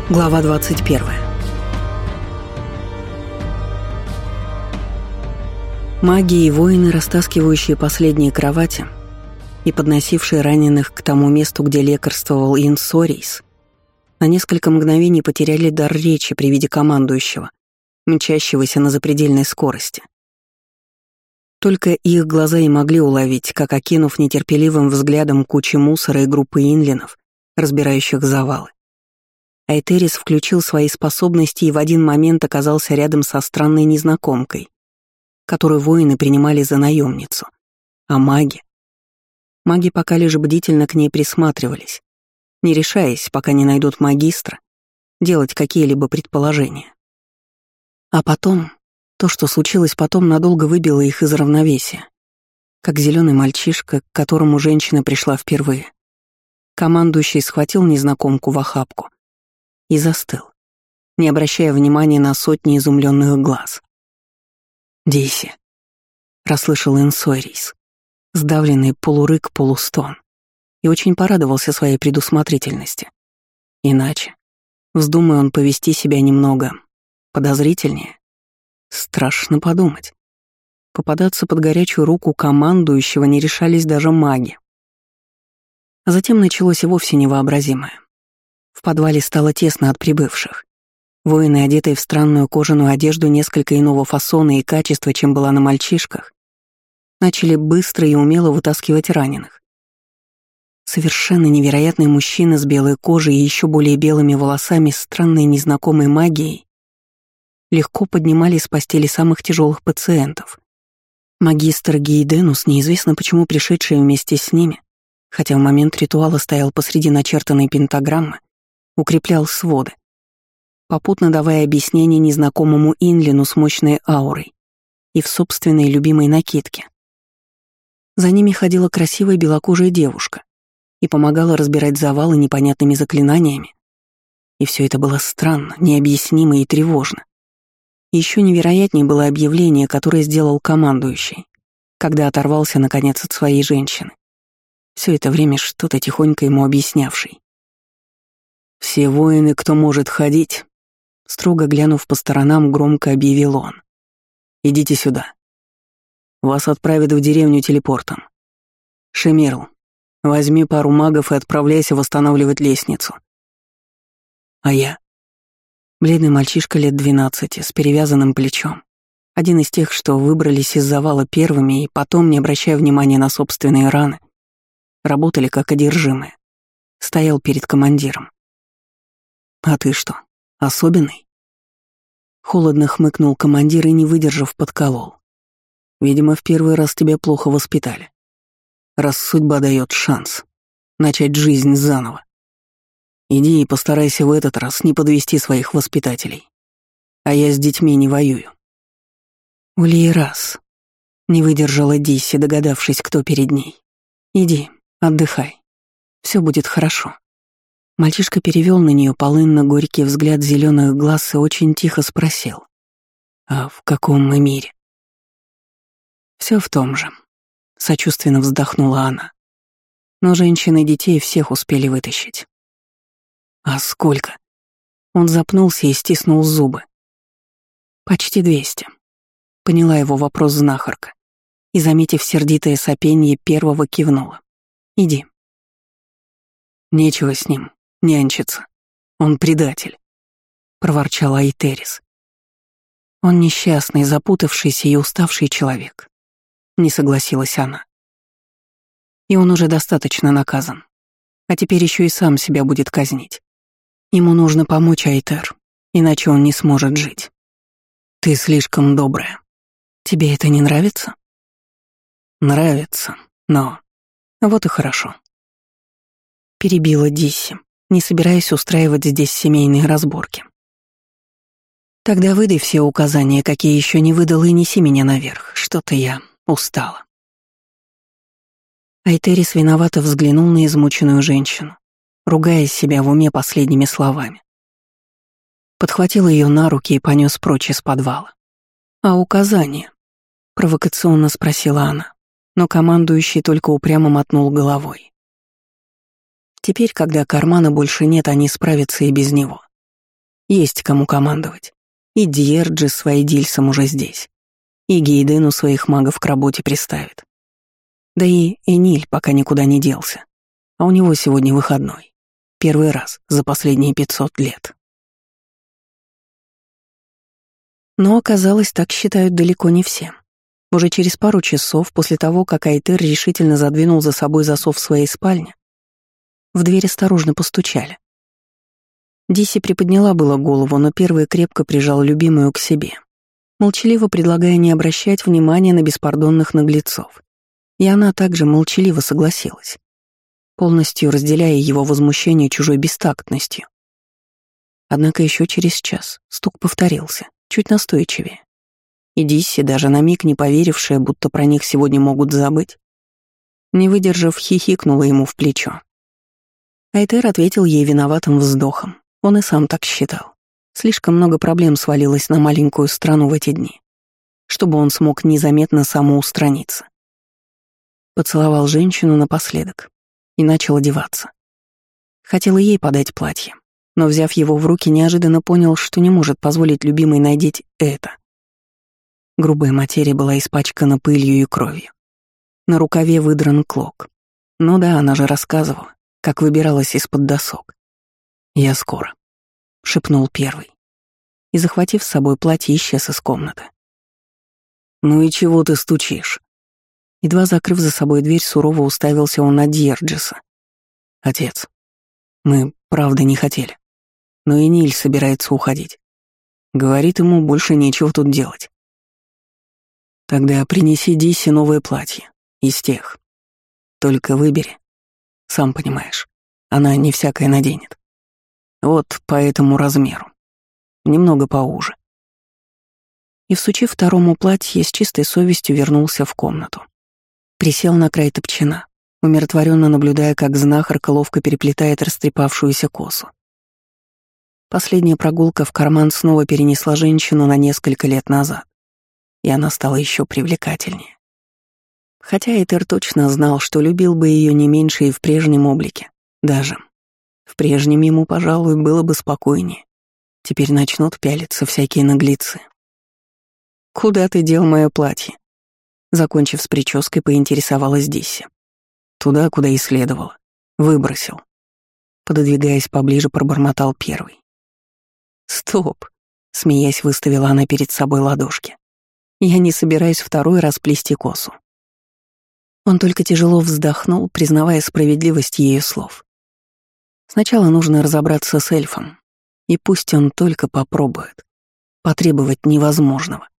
Глава 21. Маги и воины, растаскивающие последние кровати и подносившие раненых к тому месту, где лекарствовал Инсорийс, на несколько мгновений потеряли дар речи при виде командующего, мчащегося на запредельной скорости. Только их глаза и могли уловить, как, окинув нетерпеливым взглядом кучи мусора и группы инлинов, разбирающих завалы, Айтерис включил свои способности и в один момент оказался рядом со странной незнакомкой, которую воины принимали за наемницу. А маги? Маги пока лишь бдительно к ней присматривались, не решаясь, пока не найдут магистра, делать какие-либо предположения. А потом, то, что случилось потом, надолго выбило их из равновесия, как зеленый мальчишка, к которому женщина пришла впервые. Командующий схватил незнакомку в охапку и застыл, не обращая внимания на сотни изумленных глаз. «Дейси», — расслышал Инсорийс, сдавленный полурык, полустон, и очень порадовался своей предусмотрительности. Иначе, вздумая он повести себя немного подозрительнее, страшно подумать. Попадаться под горячую руку командующего не решались даже маги. А затем началось и вовсе невообразимое. В подвале стало тесно от прибывших. Воины, одетые в странную кожаную одежду несколько иного фасона и качества, чем была на мальчишках, начали быстро и умело вытаскивать раненых. Совершенно невероятный мужчина с белой кожей и еще более белыми волосами, странной незнакомой магией, легко поднимали с постели самых тяжелых пациентов. Магистр Гейденус, неизвестно почему пришедший вместе с ними, хотя в момент ритуала стоял посреди начертанной пентаграммы, укреплял своды, попутно давая объяснение незнакомому инлину с мощной аурой и в собственной любимой накидке. За ними ходила красивая белокожая девушка и помогала разбирать завалы непонятными заклинаниями. И все это было странно, необъяснимо и тревожно. Еще невероятнее было объявление, которое сделал командующий, когда оторвался, наконец, от своей женщины, все это время что-то тихонько ему объяснявший. «Все воины, кто может ходить», — строго глянув по сторонам, громко объявил он. «Идите сюда. Вас отправят в деревню телепортом. Шемирл, возьми пару магов и отправляйся восстанавливать лестницу. А я?» Бледный мальчишка лет 12, с перевязанным плечом. Один из тех, что выбрались из завала первыми и потом, не обращая внимания на собственные раны, работали как одержимые. Стоял перед командиром. «А ты что, особенный?» Холодно хмыкнул командир и, не выдержав, подколол. «Видимо, в первый раз тебя плохо воспитали. Раз судьба дает шанс начать жизнь заново. Иди и постарайся в этот раз не подвести своих воспитателей. А я с детьми не воюю». «Улейрас», — не выдержала Дисси, догадавшись, кто перед ней. «Иди, отдыхай. Все будет хорошо». Мальчишка перевел на нее полынно-горький взгляд зеленых глаз и очень тихо спросил: «А в каком мы мире?» Все в том же», — сочувственно вздохнула она. «Но женщин и детей всех успели вытащить». «А сколько?» Он запнулся и стиснул зубы. «Почти 200», — поняла его вопрос знахарка и, заметив сердитое сопенье, первого кивнула. «Иди». «Нечего с ним нянчиться. Он предатель», — проворчал Айтерис. «Он несчастный, запутавшийся и уставший человек», — не согласилась она. «И он уже достаточно наказан. А теперь еще и сам себя будет казнить. Ему нужно помочь, Айтер, иначе он не сможет жить. Ты слишком добрая. Тебе это не нравится?» «Нравится, но...» «Вот и хорошо», — перебила Дисси, не собираясь устраивать здесь семейные разборки. «Тогда выдай все указания, какие еще не выдал, и неси меня наверх. Что-то я устала». Айтерис виновато взглянул на измученную женщину, ругая себя в уме последними словами. Подхватил ее на руки и понес прочь из подвала. «А указания?» — провокационно спросила она, но командующий только упрямо мотнул головой. Теперь, когда кармана больше нет, они справятся и без него. Есть кому командовать. И Дьерджи с Вайдильсом уже здесь. И Гейдену своих магов к работе приставит. Да и Эниль пока никуда не делся. А у него сегодня выходной. Первый раз за последние 500 лет. Но оказалось, так считают далеко не все. Уже через пару часов после того, как Айтер решительно задвинул за собой засов в своей спальне, в дверь осторожно постучали. Диси приподняла было голову, но первый крепко прижал любимую к себе, молчаливо предлагая не обращать внимания на беспардонных наглецов. И она также молчаливо согласилась, полностью разделяя его возмущение чужой бестактностью. Однако еще через час стук повторился, чуть настойчивее. И Дисси, даже на миг не поверившая, будто про них сегодня могут забыть, не выдержав, хихикнула ему в плечо. Айтер ответил ей виноватым вздохом. Он и сам так считал. Слишком много проблем свалилось на маленькую страну в эти дни, чтобы он смог незаметно самоустраниться. Поцеловал женщину напоследок и начал одеваться. Хотел и ей подать платье, но, взяв его в руки, неожиданно понял, что не может позволить любимой надеть это. Грубая материя была испачкана пылью и кровью. На рукаве выдран клок. Ну да, она же рассказывала, как выбиралась из-под досок. «Я скоро», — шепнул первый. И, захватив с собой платье, исчез из комнаты. «Ну и чего ты стучишь?» Едва закрыв за собой дверь, сурово уставился он на Дьерджиса. «Отец, мы правда не хотели. Но и Ниль собирается уходить. Говорит, ему больше нечего тут делать. Тогда принеси Дисси новое платье. Из тех. Только выбери. Сам понимаешь, она не всякое наденет. Вот по этому размеру. Немного поуже». И, всучив второму платье, с чистой совестью вернулся в комнату. Присел на край топчина, умиротворенно наблюдая, как знахарка ловко переплетает растрепавшуюся косу. Последняя прогулка в карман снова перенесла женщину на несколько лет назад, и она стала еще привлекательнее. Хотя Айтер точно знал, что любил бы ее не меньше и в прежнем облике. Даже в прежнем ему, пожалуй, было бы спокойнее. Теперь начнут пялиться всякие наглецы. «Куда ты дел мое платье?» Закончив с прической, поинтересовалась Дисси. «Туда, куда и следовало. Выбросил». Пододвигаясь поближе, пробормотал первый. «Стоп!» — смеясь, выставила она перед собой ладошки. «Я не собираюсь второй раз плести косу». Он только тяжело вздохнул, признавая справедливость ее слов. Сначала нужно разобраться с эльфом, и пусть он только попробует потребовать невозможного.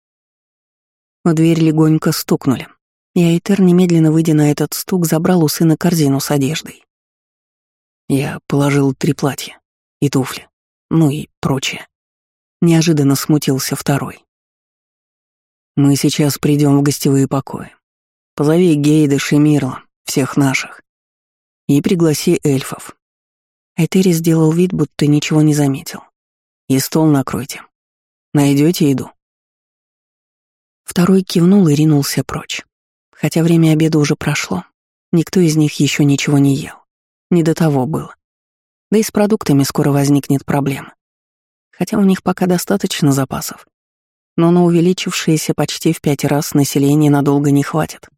В дверь легонько стукнули, и Айтер, немедленно выйдя на этот стук, забрал у сына корзину с одеждой. Я положил 3 платья и туфли, ну и прочее. Неожиданно смутился второй. «Мы сейчас придем в гостевые покои. Позови Гейда, Шемирла, всех наших. И пригласи эльфов». Айтери сделал вид, будто ничего не заметил. «И стол накройте. Найдете еду?» Второй кивнул и ринулся прочь. Хотя время обеда уже прошло, никто из них еще ничего не ел. Не до того было. Да и с продуктами скоро возникнет проблема. Хотя у них пока достаточно запасов. Но на увеличившееся почти в 5 раз население надолго не хватит.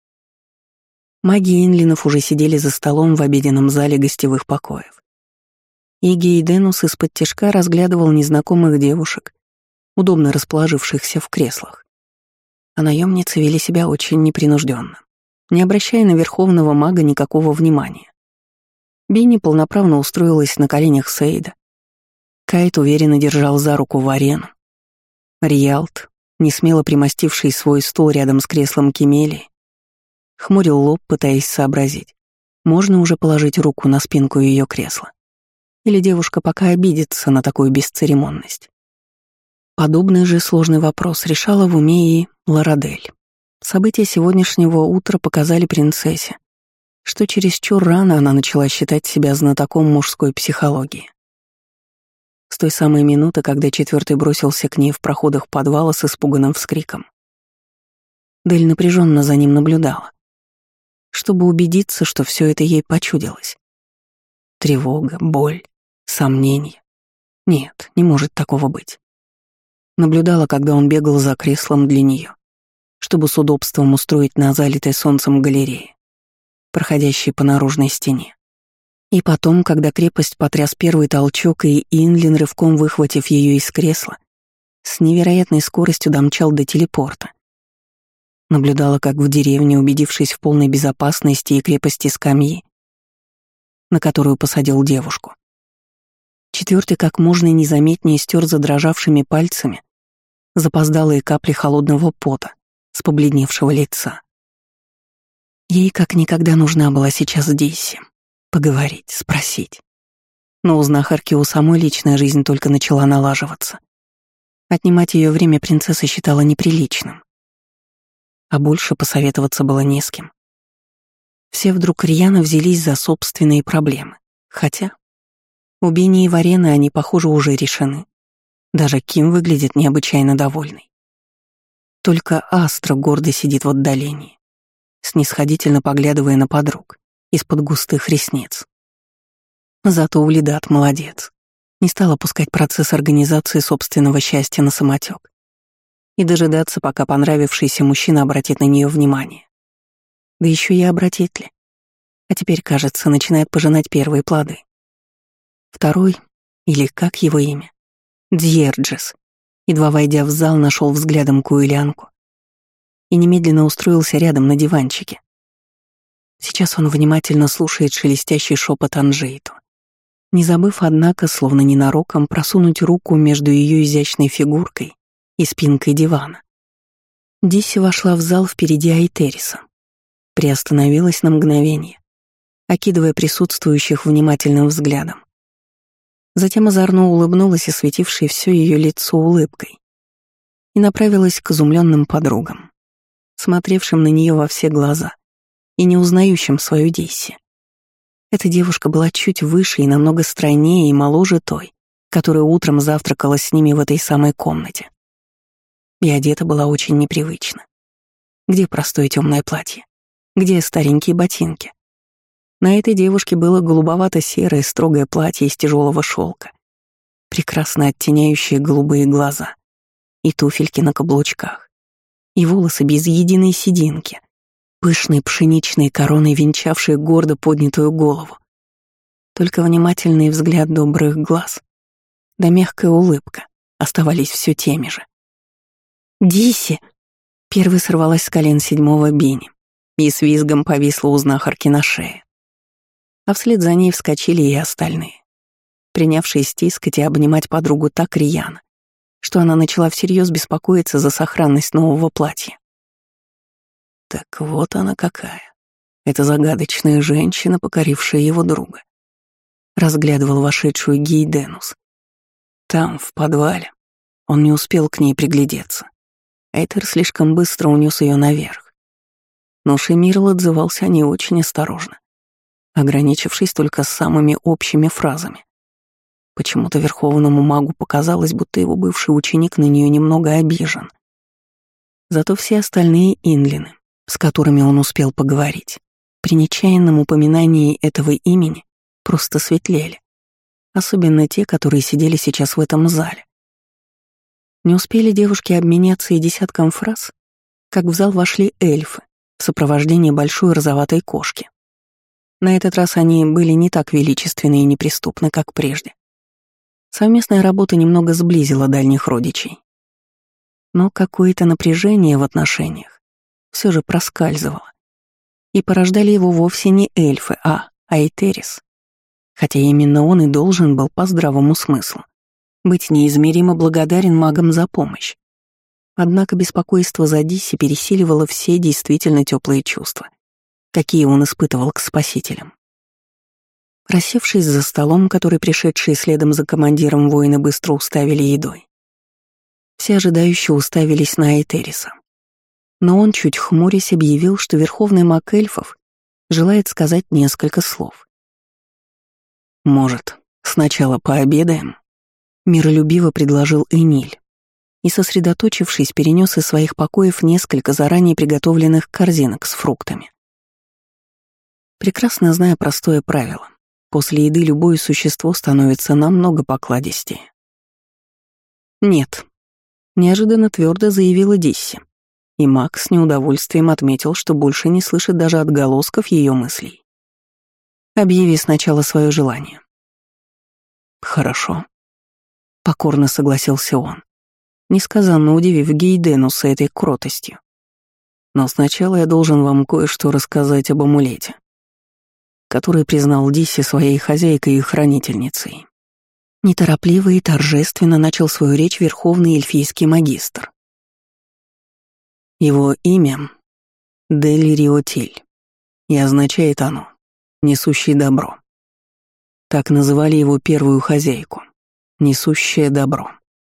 Маги Инлинов уже сидели за столом в обеденном зале гостевых покоев. И Гейденус из-под тишка разглядывал незнакомых девушек, удобно расположившихся в креслах. А наемницы вели себя очень непринужденно, не обращая на верховного мага никакого внимания. Бинни полноправно устроилась на коленях Сейда. Кайт уверенно держал за руку Варену. Риалт, несмело примостивший свой стул рядом с креслом Кемелии, хмурил лоб, пытаясь сообразить, можно уже положить руку на спинку ее кресла. Или девушка пока обидится на такую бесцеремонность. Подобный же сложный вопрос решала в уме и Ларадель. События сегодняшнего утра показали принцессе, что чересчур рано она начала считать себя знатоком мужской психологии. С той самой минуты, когда 4-й бросился к ней в проходах подвала с испуганным вскриком. Дель напряженно за ним наблюдала, чтобы убедиться, что все это ей почудилось. Тревога, боль, сомнения. Нет, не может такого быть. Наблюдала, когда он бегал за креслом для нее, чтобы с удобством устроить на залитой солнцем галерее, проходящей по наружной стене. И потом, когда крепость потряс первый толчок, и Инлин, рывком выхватив ее из кресла, с невероятной скоростью домчал до телепорта. Наблюдала, как в деревне, убедившись в полной безопасности и крепости скамьи, на которую посадил девушку. Четвертый как можно незаметнее стер задрожавшими пальцами запоздалые капли холодного пота с побледневшего лица. Ей как никогда нужна была сейчас Дисси. Поговорить, спросить. Но у знахарки у самой личная жизнь только начала налаживаться. Отнимать ее время принцесса считала неприличным. А больше посоветоваться было не с кем. Все вдруг рьяно взялись за собственные проблемы. Хотя у Бени и Варены они, похоже, уже решены. Даже Ким выглядит необычайно довольной. Только Астра гордо сидит в отдалении, снисходительно поглядывая на подруг из-под густых ресниц. Зато Улидат молодец. Не стала пускать процесс организации собственного счастья на самотек и дожидаться, пока понравившийся мужчина обратит на нее внимание. Да еще и обратит ли. А теперь, кажется, начинает пожинать первые плоды. Второй, или как его имя, Дьерджес, едва войдя в зал, нашел взглядом Куэлянку и немедленно устроился рядом на диванчике. Сейчас он внимательно слушает шелестящий шепот Анжейту, не забыв, однако, словно ненароком, просунуть руку между ее изящной фигуркой и спинкой дивана. Дисси вошла в зал впереди Айтериса, приостановилась на мгновение, окидывая присутствующих внимательным взглядом. Затем озорно улыбнулась, осветившей все ее лицо улыбкой, и направилась к изумленным подругам, смотревшим на нее во все глаза и не узнающим свою Дисси. Эта девушка была чуть выше и намного стройнее и моложе той, которая утром завтракала с ними в этой самой комнате. И одета была очень непривычно. Где простое темное платье? Где старенькие ботинки? На этой девушке было голубовато-серое строгое платье из тяжелого шелка, прекрасно оттеняющие голубые глаза, и туфельки на каблучках, и волосы без единой сединки, пышной пшеничной короной, венчавшей гордо поднятую голову. Только внимательный взгляд добрых глаз да мягкая улыбка оставались все теми же. «Дисси!» — первой сорвалась с колен 7-го Бени и с визгом повисла у знахарки на шее. А вслед за ней вскочили и остальные, принявшие стискать и обнимать подругу так рьяно, что она начала всерьез беспокоиться за сохранность нового платья. Так вот она какая. Эта загадочная женщина, покорившая его друга. Разглядывал вошедшую Гейденус. Там, в подвале, он не успел к ней приглядеться. Эйтер слишком быстро унес ее наверх. Но Шемирл отзывался не очень осторожно, ограничившись только самыми общими фразами. Почему-то верховному магу показалось, будто его бывший ученик на нее немного обижен. Зато все остальные инлины, с которыми он успел поговорить, при нечаянном упоминании этого имени просто светлели, особенно те, которые сидели сейчас в этом зале. Не успели девушки обменяться и десятком фраз, как в зал вошли эльфы в сопровождении большой розоватой кошки. На этот раз они были не так величественны и неприступны, как прежде. Совместная работа немного сблизила дальних родичей. Но какое-то напряжение в отношениях все же проскальзывало. И порождали его вовсе не эльфы, а Айтерис. Хотя именно он и должен был по здравому смыслу быть неизмеримо благодарен магам за помощь. Однако беспокойство за Дисси пересиливало все действительно теплые чувства, какие он испытывал к спасителям. Рассевшись за столом, который пришедшие следом за командиром воины быстро уставили едой, все ожидающие уставились на Айтериса. Но он, чуть хмурясь, объявил, что верховный маг эльфов желает сказать несколько слов. «Может, сначала пообедаем?» — миролюбиво предложил Эниль и, сосредоточившись, перенес из своих покоев несколько заранее приготовленных корзинок с фруктами. Прекрасно зная простое правило, после еды любое существо становится намного покладистее. «Нет», — неожиданно твердо заявила Дисси. И маг с неудовольствием отметил, что больше не слышит даже отголосков ее мыслей. «Объяви сначала свое желание». «Хорошо», — покорно согласился он, несказанно удивив Гейденуса этой кротостью. «но сначала я должен вам кое-что рассказать об амулете, который признал Дисси своей хозяйкой и хранительницей». Неторопливо и торжественно начал свою речь верховный эльфийский магистр. Его имя — Дель Риотиль, и означает оно «несущий добро». Так называли его первую хозяйку — «несущее добро».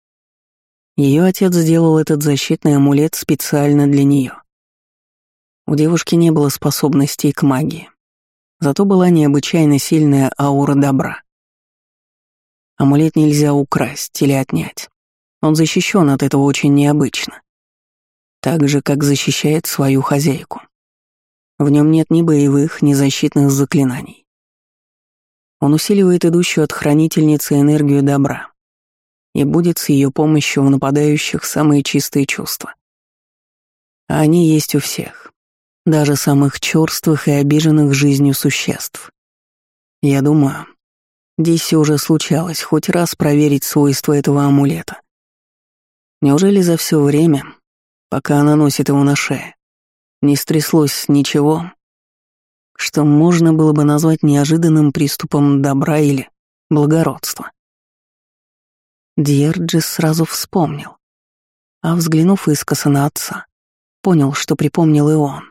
Ее отец сделал этот защитный амулет специально для нее. У девушки не было способностей к магии, зато была необычайно сильная аура добра. Амулет нельзя украсть или отнять. Он защищен от этого очень необычно. Так же, как защищает свою хозяйку. В нем нет ни боевых, ни защитных заклинаний. Он усиливает идущую от хранительницы энергию добра и будет с ее помощью у нападающих самые чистые чувства. А они есть у всех, даже самых чёрствых и обиженных жизнью существ. Я думаю, Дисси уже случалось хоть раз проверить свойства этого амулета. Неужели за все время, пока она носит его на шее, не стряслось ничего, что можно было бы назвать неожиданным приступом добра или благородства? Дьерджис сразу вспомнил, а взглянув искоса на отца, понял, что припомнил и он.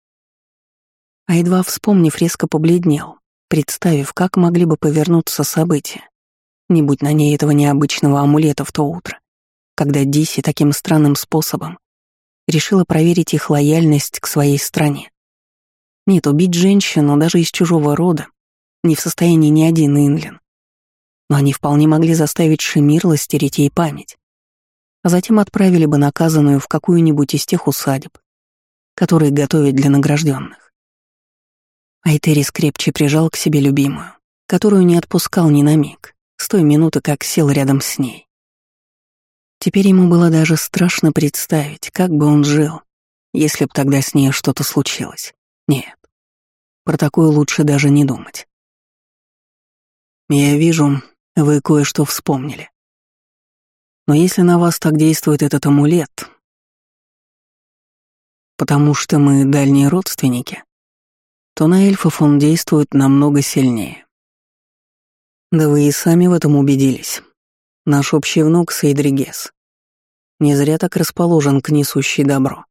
А едва вспомнив, резко побледнел, представив, как могли бы повернуться события, не будь на ней этого необычного амулета в то утро, когда Дисси таким странным способом решила проверить их лояльность к своей стране. Нет, убить женщину даже из чужого рода не в состоянии ни один Инлин. Но они вполне могли заставить Шемирла стереть ей память, а затем отправили бы наказанную в какую-нибудь из тех усадеб, которые готовят для награжденных. Айтерис крепче прижал к себе любимую, которую не отпускал ни на миг, с той минуты, как сел рядом с ней. Теперь ему было даже страшно представить, как бы он жил, если б тогда с ней что-то случилось. Нет, про такое лучше даже не думать. Я вижу, вы кое-что вспомнили. Но если на вас так действует этот амулет, потому что мы дальние родственники, то на эльфов он действует намного сильнее. Да вы и сами в этом убедились. Наш общий внук Сейдригес не зря так расположен к несущей добро.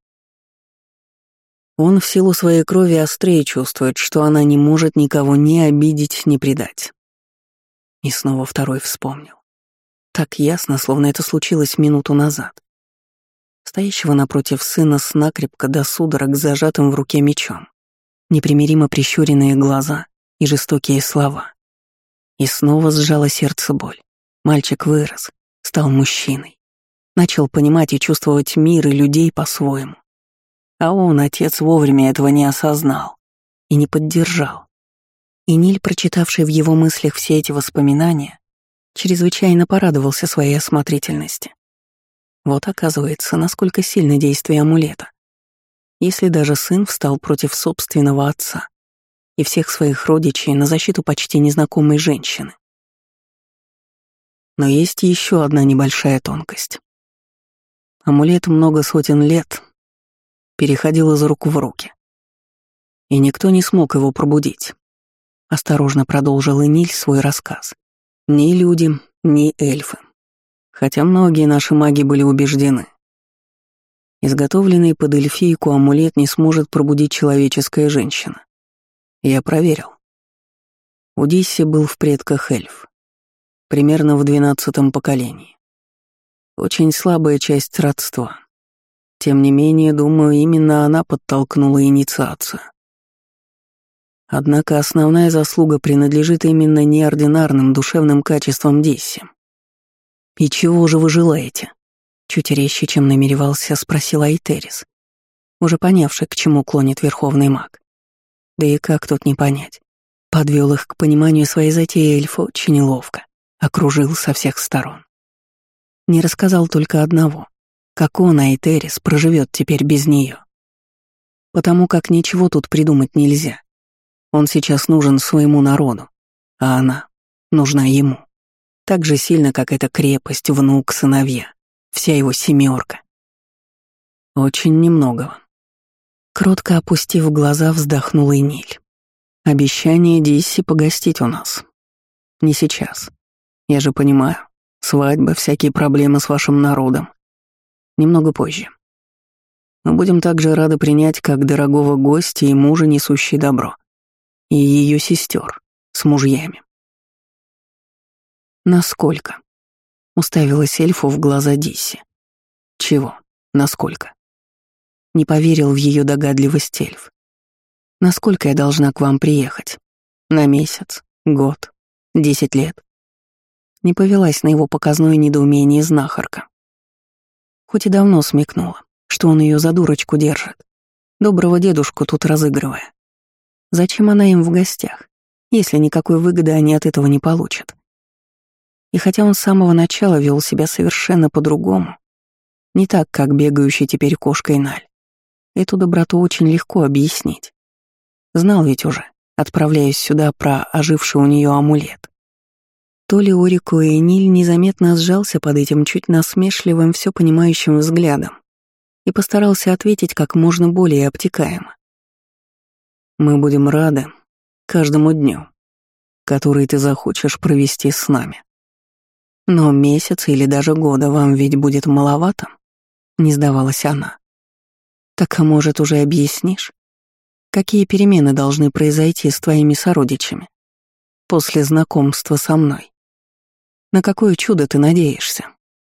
Он в силу своей крови острее чувствует, что она не может никого ни обидеть, ни предать. И снова второй вспомнил. Так ясно, словно это случилось минуту назад. Стоящего напротив сына с накрепко до судорог зажатым в руке мечом. Непримиримо прищуренные глаза и жестокие слова. И снова сжало сердце боль. Мальчик вырос, стал мужчиной. Начал понимать и чувствовать мир и людей по-своему. А он, отец, вовремя этого не осознал и не поддержал. И Ниль, прочитавший в его мыслях все эти воспоминания, чрезвычайно порадовался своей осмотрительности. Вот оказывается, насколько сильно действие амулета. Если даже сын встал против собственного отца и всех своих родичей на защиту почти незнакомой женщины. Но есть еще одна небольшая тонкость. Амулет много сотен лет переходил из рук в руки. И никто не смог его пробудить. Осторожно продолжил Эниль свой рассказ. Ни люди, ни эльфы. Хотя многие наши маги были убеждены. Изготовленный под эльфийку амулет не сможет пробудить человеческая женщина. Я проверил. У Дисси был в предках эльф. Примерно в 12-м поколении. Очень слабая часть родства. Тем не менее, думаю, именно она подтолкнула инициацию. Однако основная заслуга принадлежит именно неординарным душевным качествам Дисси. «И чего же вы желаете?» Чуть резче, чем намеревался, спросил Айтерис, уже понявший, к чему клонит верховный маг. Да и как тут не понять? Подвел их к пониманию своей затеи эльфа очень ловко, окружил со всех сторон. Не рассказал только одного, как он, Айтерис, проживет теперь без нее. Потому как ничего тут придумать нельзя. Он сейчас нужен своему народу, а она нужна ему. Так же сильно, как эта крепость, внук, сыновья, вся его семерка. Очень немногого. Кротко опустив глаза, вздохнула Эниль. Обещание Дисси погостить у нас. Не сейчас. Я же понимаю, свадьба, всякие проблемы с вашим народом. Немного позже. Мы будем также рады принять как дорогого гостя и мужа, несущий добро, и ее сестер с мужьями. Насколько? Уставилась эльфу в глаза Дисси. Чего? Насколько? Не поверил в ее догадливость эльф. Насколько я должна к вам приехать? На месяц? Год? 10 лет? Не повелась на его показное недоумение знахарка. Хоть и давно смекнула, что он ее за дурочку держит, доброго дедушку тут разыгрывая. Зачем она им в гостях, если никакой выгоды они от этого не получат? И хотя он с самого начала вел себя совершенно по-другому, не так, как бегающий теперь кошкой Наль, эту доброту очень легко объяснить. Знал ведь уже, отправляясь сюда, про оживший у нее амулет. То ли Орику и Эниль незаметно сжался под этим чуть насмешливым, все понимающим взглядом и постарался ответить как можно более обтекаемо. «Мы будем рады каждому дню, который ты захочешь провести с нами. Но месяца или даже года вам ведь будет маловато?» — не сдавалась она. «Так, а может, уже объяснишь, какие перемены должны произойти с твоими сородичами после знакомства со мной? На какое чудо ты надеешься?»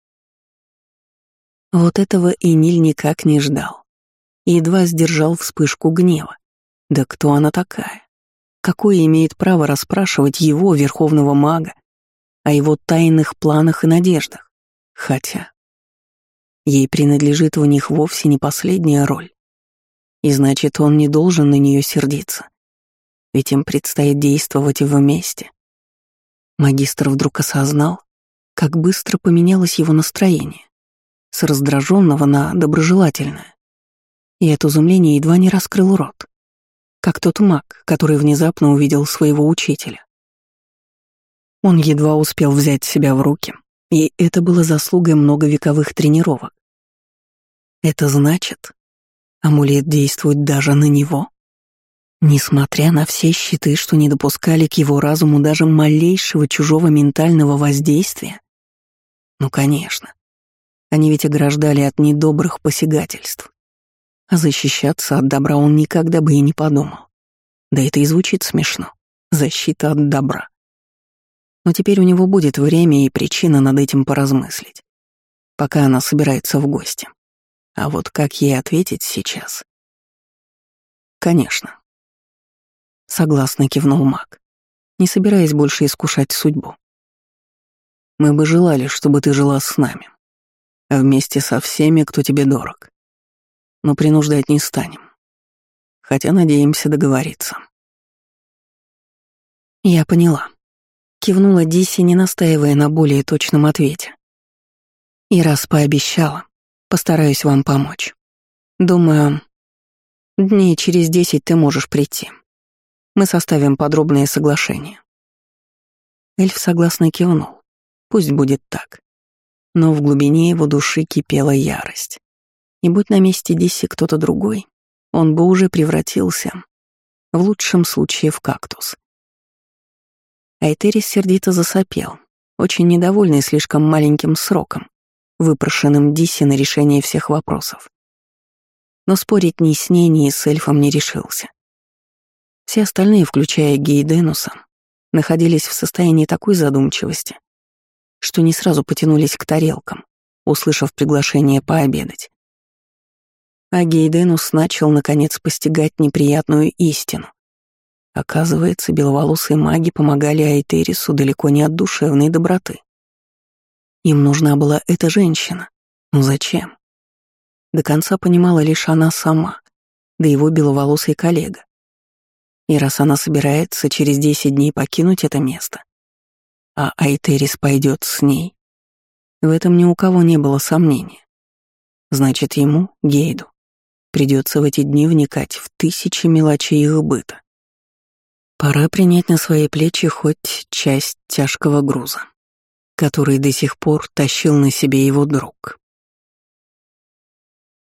Вот этого Эниль никак не ждал. И едва сдержал вспышку гнева. Да кто она такая? Какое имеет право расспрашивать его, верховного мага, о его тайных планах и надеждах? Хотя ей принадлежит в них вовсе не последняя роль. И значит, он не должен на нее сердиться. Ведь им предстоит действовать вместе. Магистр вдруг осознал, как быстро поменялось его настроение с раздраженного на доброжелательное. И от изумления едва не раскрыл рот, как тот маг, который внезапно увидел своего учителя. Он едва успел взять себя в руки, и это было заслугой многовековых тренировок. Это значит, амулет действует даже на него? Несмотря на все щиты, что не допускали к его разуму даже малейшего чужого ментального воздействия? Ну, конечно. Они ведь ограждали от недобрых посягательств. А защищаться от добра он никогда бы и не подумал. Да это и звучит смешно. Защита от добра. Но теперь у него будет время и причина над этим поразмыслить, пока она собирается в гости. А вот как ей ответить сейчас? Конечно. Согласно кивнул маг, не собираясь больше искушать судьбу. Мы бы желали, чтобы ты жила с нами, вместе со всеми, кто тебе дорог. Но принуждать не станем. Хотя надеемся договориться. Я поняла. Кивнула Дисси, не настаивая на более точном ответе. И раз пообещала, постараюсь вам помочь. Думаю, дней через 10 ты можешь прийти. Мы составим подробное соглашение. Эльф согласно кивнул. Пусть будет так. Но в глубине его души кипела ярость. И будь на месте Дисси кто-то другой, он бы уже превратился, в лучшем случае, в кактус. Айтерис сердито засопел, очень недовольный слишком маленьким сроком, выпрошенным Дисси на решение всех вопросов. Но спорить ни с ней, ни с эльфом не решился. Все остальные, включая Гейденуса, находились в состоянии такой задумчивости, что не сразу потянулись к тарелкам, услышав приглашение пообедать. А Гейденус начал, наконец, постигать неприятную истину. Оказывается, беловолосые маги помогали Айтерису далеко не от душевной доброты. Им нужна была эта женщина. Но зачем? До конца понимала лишь она сама, да его беловолосый коллега. И раз она собирается через 10 дней покинуть это место, а Айтерис пойдет с ней, В этом ни у кого не было сомнения. Значит, ему, Гейду, придется в эти дни вникать в тысячи мелочей их быта. Пора принять на свои плечи хоть часть тяжкого груза, который до сих пор тащил на себе его друг.